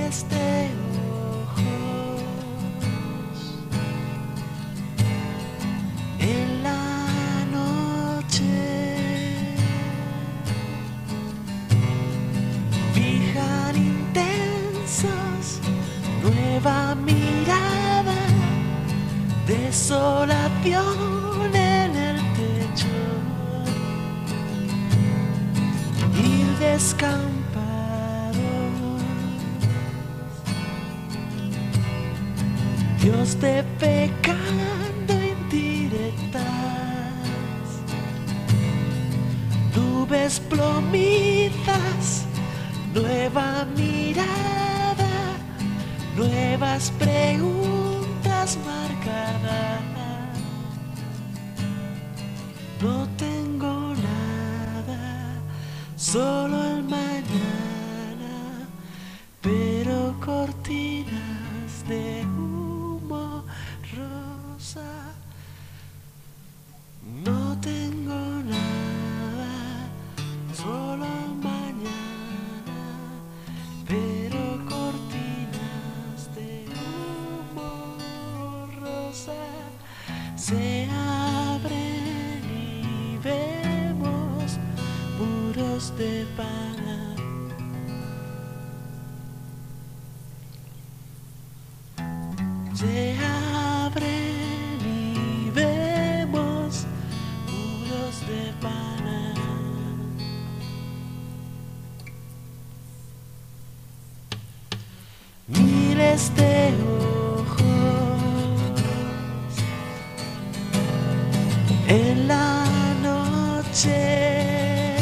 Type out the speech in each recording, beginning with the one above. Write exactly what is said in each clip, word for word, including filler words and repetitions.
miles de ojos en la noche fijan intensos nueva mirada, desolación en el techo y descampados, Dios de pecando indirectas, nubes plomizas, nueva mirada, nuevas preguntas marcadas. No tengo nada, solo el mañana, pero cortinas de humo rosa. No tengo nada, solo el mañana, pero cortinas de humo rosa se abren y vemos muros de pana. Se abren y vemos muros de pana. Miles de ojos en la noche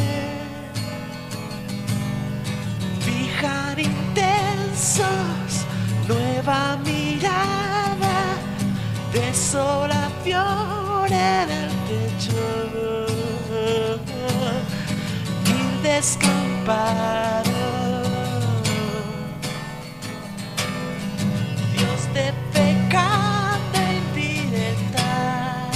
fijan intensos nueva mirada, desolación en el techo y descampado, Dios de pecado indirecta,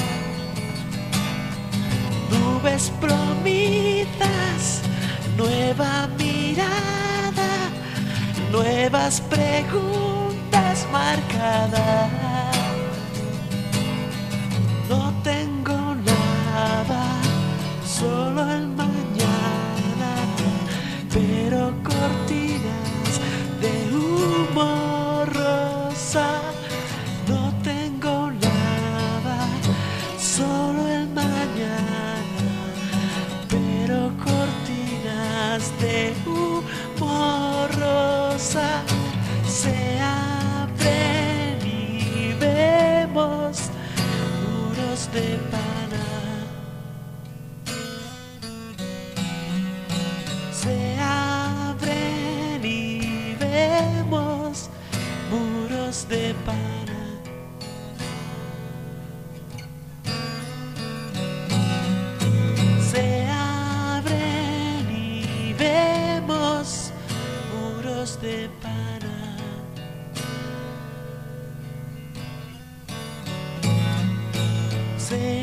nubes promesas, nueva mirada, nuevas preguntas marcadas. No tengo nada, solo el mañana, pero cortinas de humo rosa. No tengo nada, solo el mañana, pero cortinas de humo rosa se abren y vemos muros de pana. Se abren y vemos muros de pana. Se abren y vemos muros de pana. Se